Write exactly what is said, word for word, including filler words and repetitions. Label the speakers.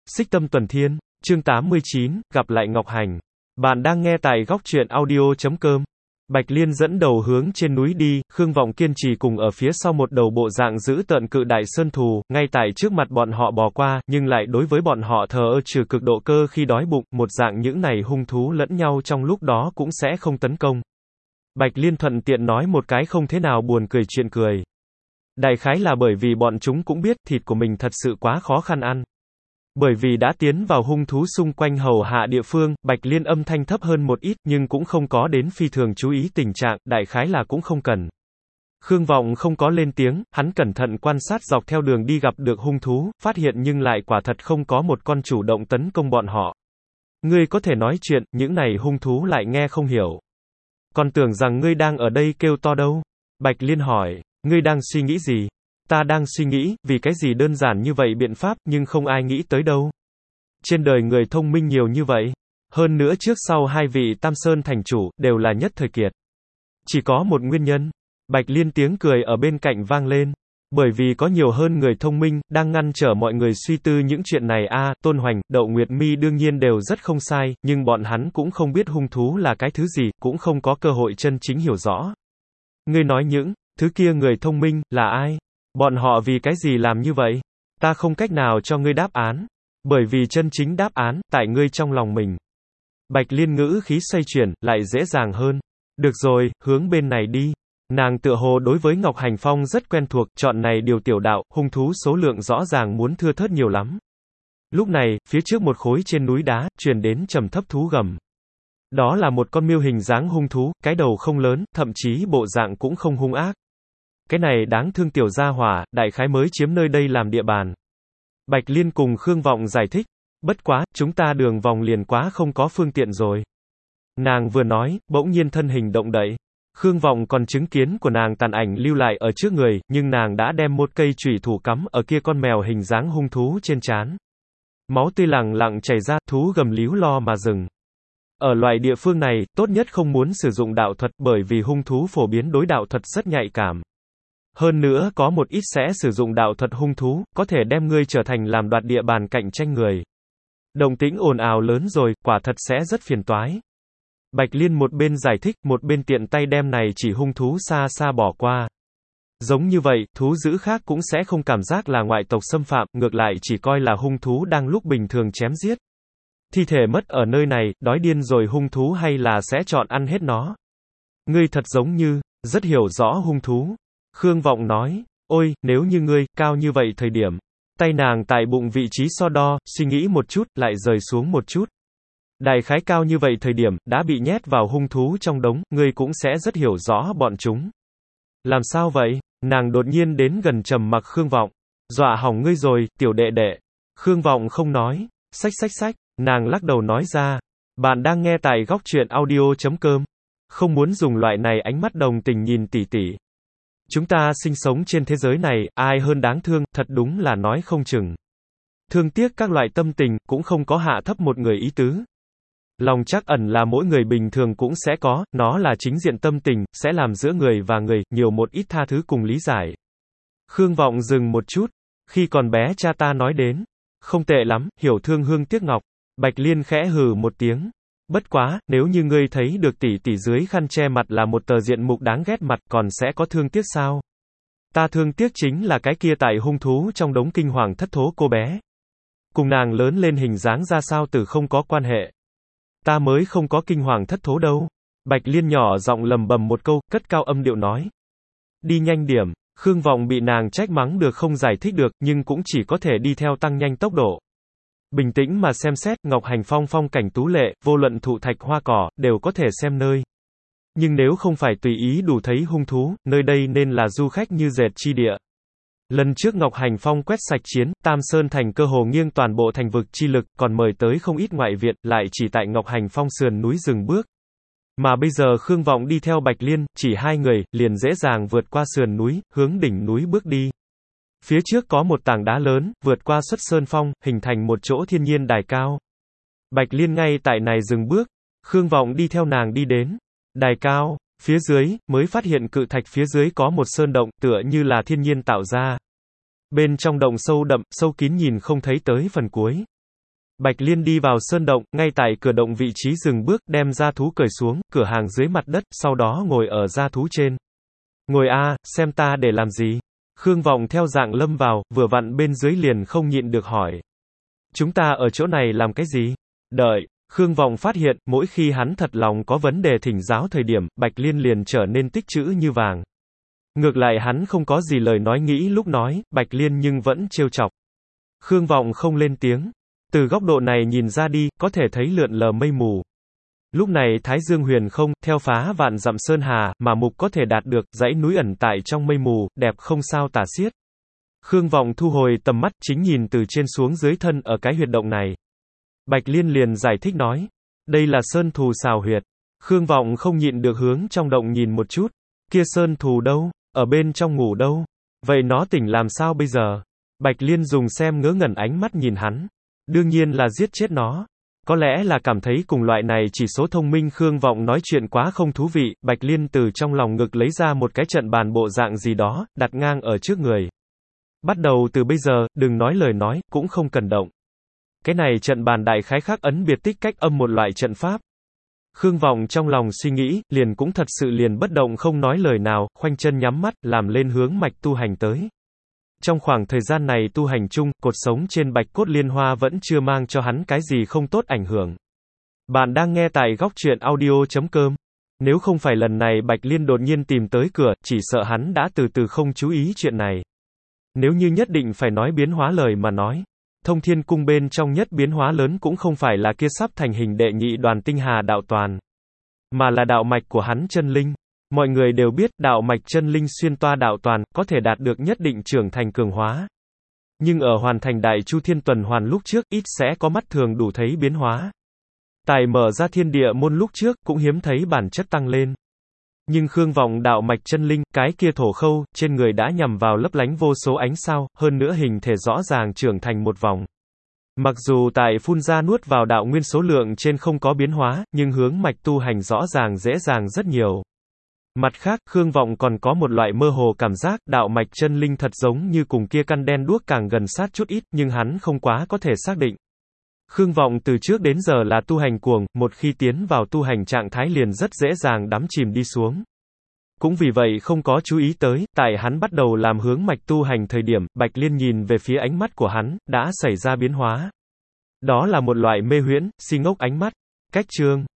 Speaker 1: Xích Tâm Tuần Thiên, chương tám mươi chín, gặp lại Ngọc Hành. Bạn đang nghe tại góc truyện audio chấm com. Bạch Liên dẫn đầu hướng trên núi đi, Khương Vọng kiên trì cùng ở phía sau một đầu bộ dạng giữ tợn cự đại sơn thù, ngay tại trước mặt bọn họ bò qua, nhưng lại đối với bọn họ thờ ơ trừ cực độ cơ khi đói bụng, một dạng những này hung thú lẫn nhau trong lúc đó cũng sẽ không tấn công. Bạch Liên thuận tiện nói một cái không thế nào buồn cười chuyện cười. Đại khái là bởi vì bọn chúng cũng biết thịt của mình thật sự quá khó khăn ăn. Bởi vì đã tiến vào hung thú xung quanh hầu hạ địa phương, Bạch Liên âm thanh thấp hơn một ít nhưng cũng không có đến phi thường chú ý tình trạng, đại khái là cũng không cần. Khương Vọng không có lên tiếng, hắn cẩn thận quan sát dọc theo đường đi gặp được hung thú, phát hiện nhưng lại quả thật không có một con chủ động tấn công bọn họ. Ngươi có thể nói chuyện, những này hung thú lại nghe không hiểu. Còn tưởng rằng ngươi đang ở đây kêu to đâu? Bạch Liên hỏi, ngươi đang suy nghĩ gì? Ta đang suy nghĩ, vì cái gì đơn giản như vậy biện pháp, nhưng không ai nghĩ tới đâu. Trên đời người thông minh nhiều như vậy. Hơn nữa trước sau hai vị Tam Sơn thành chủ, đều là nhất thời kiệt. Chỉ có một nguyên nhân. Bạch Liên tiếng cười ở bên cạnh vang lên. Bởi vì có nhiều hơn người thông minh, đang ngăn trở mọi người suy tư những chuyện này a à, Tôn Hoành, Đậu Nguyệt Mi đương nhiên đều rất không sai, nhưng bọn hắn cũng không biết hung thú là cái thứ gì, cũng không có cơ hội chân chính hiểu rõ. Ngươi nói những thứ kia người thông minh, là ai? Bọn họ vì cái gì làm như vậy? Ta không cách nào cho ngươi đáp án. Bởi vì chân chính đáp án, tại ngươi trong lòng mình. Bạch Liên ngữ khí xoay chuyển, lại dễ dàng hơn. Được rồi, hướng bên này đi. Nàng tựa hồ đối với Ngọc Hành Phong rất quen thuộc, chọn này điều tiểu đạo, hung thú số lượng rõ ràng muốn thưa thớt nhiều lắm. Lúc này, phía trước một khối trên núi đá, truyền đến trầm thấp thú gầm. Đó là một con miêu hình dáng hung thú, cái đầu không lớn, thậm chí bộ dạng cũng không hung ác. Cái này đáng thương tiểu gia hỏa, đại khái mới chiếm nơi đây làm địa bàn. Bạch Liên cùng Khương Vọng giải thích, bất quá, chúng ta đường vòng liền quá không có phương tiện rồi. Nàng vừa nói, bỗng nhiên thân hình động đậy. Khương Vọng còn chứng kiến của nàng tàn ảnh lưu lại ở trước người, nhưng nàng đã đem một cây chủy thủ cắm ở kia con mèo hình dáng hung thú trên trán. Máu tươi lẳng lặng chảy ra, thú gầm líu lo mà dừng. Ở loại địa phương này, tốt nhất không muốn sử dụng đạo thuật bởi vì hung thú phổ biến đối đạo thuật rất nhạy cảm. Hơn nữa có một ít sẽ sử dụng đạo thuật hung thú, có thể đem ngươi trở thành làm đoạt địa bàn cạnh tranh người. Động tĩnh ồn ào lớn rồi, quả thật sẽ rất phiền toái. Bạch Liên một bên giải thích, một bên tiện tay đem này chỉ hung thú xa xa bỏ qua. Giống như vậy, thú dữ khác cũng sẽ không cảm giác là ngoại tộc xâm phạm, ngược lại chỉ coi là hung thú đang lúc bình thường chém giết. Thi thể mất ở nơi này, đói điên rồi hung thú hay là sẽ chọn ăn hết nó. Ngươi thật giống như, rất hiểu rõ hung thú. Khương Vọng nói, ôi, nếu như ngươi, cao như vậy thời điểm. Tay nàng tại bụng vị trí so đo, suy nghĩ một chút, lại rời xuống một chút. Đại khái cao như vậy thời điểm, đã bị nhét vào hung thú trong đống, ngươi cũng sẽ rất hiểu rõ bọn chúng. Làm sao vậy? Nàng đột nhiên đến gần trầm mặc Khương Vọng. Dọa hỏng ngươi rồi, tiểu đệ đệ. Khương Vọng không nói. Xách xách xách, nàng lắc đầu nói ra. Bạn đang nghe tại góc truyện audio chấm com. Không muốn dùng loại này ánh mắt đồng tình nhìn tỉ tỉ. Chúng ta sinh sống trên thế giới này, ai hơn đáng thương, thật đúng là nói không chừng. Thương tiếc các loại tâm tình, cũng không có hạ thấp một người ý tứ. Lòng trắc ẩn là mỗi người bình thường cũng sẽ có, nó là chính diện tâm tình, sẽ làm giữa người và người, nhiều một ít tha thứ cùng lý giải. Khương Vọng dừng một chút, khi còn bé cha ta nói đến, không tệ lắm, hiểu thương hương tiếc ngọc. Bạch Liên khẽ hừ một tiếng. Bất quá, nếu như ngươi thấy được tỷ tỷ dưới khăn che mặt là một tờ diện mục đáng ghét mặt, còn sẽ có thương tiếc sao? Ta thương tiếc chính là cái kia tại hung thú trong đống kinh hoàng thất thố cô bé. Cùng nàng lớn lên hình dáng ra sao từ không có quan hệ. Ta mới không có kinh hoàng thất thố đâu. Bạch Liên nhỏ giọng lầm bầm một câu, cất cao âm điệu nói. Đi nhanh điểm. Khương Vọng bị nàng trách mắng được không giải thích được, nhưng cũng chỉ có thể đi theo tăng nhanh tốc độ. Bình tĩnh mà xem xét, Ngọc Hành Phong phong cảnh tú lệ, vô luận thụ thạch hoa cỏ, đều có thể xem nơi. Nhưng nếu không phải tùy ý đủ thấy hung thú, nơi đây nên là du khách như dệt chi địa. Lần trước Ngọc Hành Phong quét sạch chiến, Tam Sơn thành cơ hồ nghiêng toàn bộ thành vực chi lực, còn mời tới không ít ngoại viện, lại chỉ tại Ngọc Hành Phong sườn núi dừng bước. Mà bây giờ Khương Vọng đi theo Bạch Liên, chỉ hai người, liền dễ dàng vượt qua sườn núi, hướng đỉnh núi bước đi. Phía trước có một tảng đá lớn, vượt qua xuất sơn phong, hình thành một chỗ thiên nhiên đài cao. Bạch Liên ngay tại này dừng bước, Khương Vọng đi theo nàng đi đến. Đài cao, phía dưới, mới phát hiện cự thạch phía dưới có một sơn động, tựa như là thiên nhiên tạo ra. Bên trong động sâu đậm, sâu kín nhìn không thấy tới phần cuối. Bạch Liên đi vào sơn động, ngay tại cửa động vị trí dừng bước, đem gia thú cởi xuống, cửa hàng dưới mặt đất, sau đó ngồi ở gia thú trên. Ngồi a, xem ta để làm gì? Khương Vọng theo dạng lâm vào, vừa vặn bên dưới liền không nhịn được hỏi. Chúng ta ở chỗ này làm cái gì? Đợi. Khương Vọng phát hiện, mỗi khi hắn thật lòng có vấn đề thỉnh giáo thời điểm, Bạch Liên liền trở nên tích trữ như vàng. Ngược lại hắn không có gì lời nói nghĩ lúc nói, Bạch Liên nhưng vẫn trêu chọc. Khương Vọng không lên tiếng. Từ góc độ này nhìn ra đi, có thể thấy lượn lờ mây mù. Lúc này Thái Dương huyền không, theo phá vạn dặm sơn hà, mà mục có thể đạt được, dãy núi ẩn tại trong mây mù, đẹp không sao tả xiết. Khương Vọng thu hồi tầm mắt, chính nhìn từ trên xuống dưới thân ở cái huyệt động này. Bạch Liên liền giải thích nói, đây là sơn thù xào huyệt. Khương Vọng không nhịn được hướng trong động nhìn một chút. Kia sơn thù đâu? Ở bên trong ngủ đâu? Vậy nó tỉnh làm sao bây giờ? Bạch Liên dùng xem ngớ ngẩn ánh mắt nhìn hắn. Đương nhiên là giết chết nó. Có lẽ là cảm thấy cùng loại này chỉ số thông minh Khương Vọng nói chuyện quá không thú vị, Bạch Liên từ trong lòng ngực lấy ra một cái trận bàn bộ dạng gì đó, đặt ngang ở trước người. Bắt đầu từ bây giờ, đừng nói lời nói, cũng không cần động. Cái này trận bàn đại khái khắc ấn biệt tích cách âm một loại trận pháp. Khương Vọng trong lòng suy nghĩ, liền cũng thật sự liền bất động không nói lời nào, khoanh chân nhắm mắt, làm lên hướng mạch tu hành tới. Trong khoảng thời gian này tu hành chung, cột sống trên bạch cốt liên hoa vẫn chưa mang cho hắn cái gì không tốt ảnh hưởng. Bạn đang nghe tại góc truyện audio chấm com. Nếu không phải lần này Bạch Liên đột nhiên tìm tới cửa, chỉ sợ hắn đã từ từ không chú ý chuyện này. Nếu như nhất định phải nói biến hóa lời mà nói, Thông Thiên Cung bên trong nhất biến hóa lớn cũng không phải là kia sắp thành hình đệ nhị đoàn tinh hà đạo toàn, mà là đạo mạch của hắn chân linh. Mọi người đều biết, đạo mạch chân linh xuyên toa đạo toàn, có thể đạt được nhất định trưởng thành cường hóa. Nhưng ở hoàn thành đại chu thiên tuần hoàn lúc trước, ít sẽ có mắt thường đủ thấy biến hóa. Tại mở ra thiên địa môn lúc trước, cũng hiếm thấy bản chất tăng lên. Nhưng Khương Vọng đạo mạch chân linh, cái kia thổ khâu, trên người đã nhằm vào lấp lánh vô số ánh sao, hơn nữa hình thể rõ ràng trưởng thành một vòng. Mặc dù tại phun ra nuốt vào đạo nguyên số lượng trên không có biến hóa, nhưng hướng mạch tu hành rõ ràng dễ dàng rất nhiều. Mặt khác, Khương Vọng còn có một loại mơ hồ cảm giác, đạo mạch chân linh thật giống như cùng kia căn đen đuốc càng gần sát chút ít, nhưng hắn không quá có thể xác định. Khương Vọng từ trước đến giờ là tu hành cuồng, một khi tiến vào tu hành trạng thái liền rất dễ dàng đắm chìm đi xuống. Cũng vì vậy không có chú ý tới, tại hắn bắt đầu làm hướng mạch tu hành thời điểm, Bạch Liên nhìn về phía ánh mắt của hắn, đã xảy ra biến hóa. Đó là một loại mê huyễn, si ngốc ánh mắt. Cách chương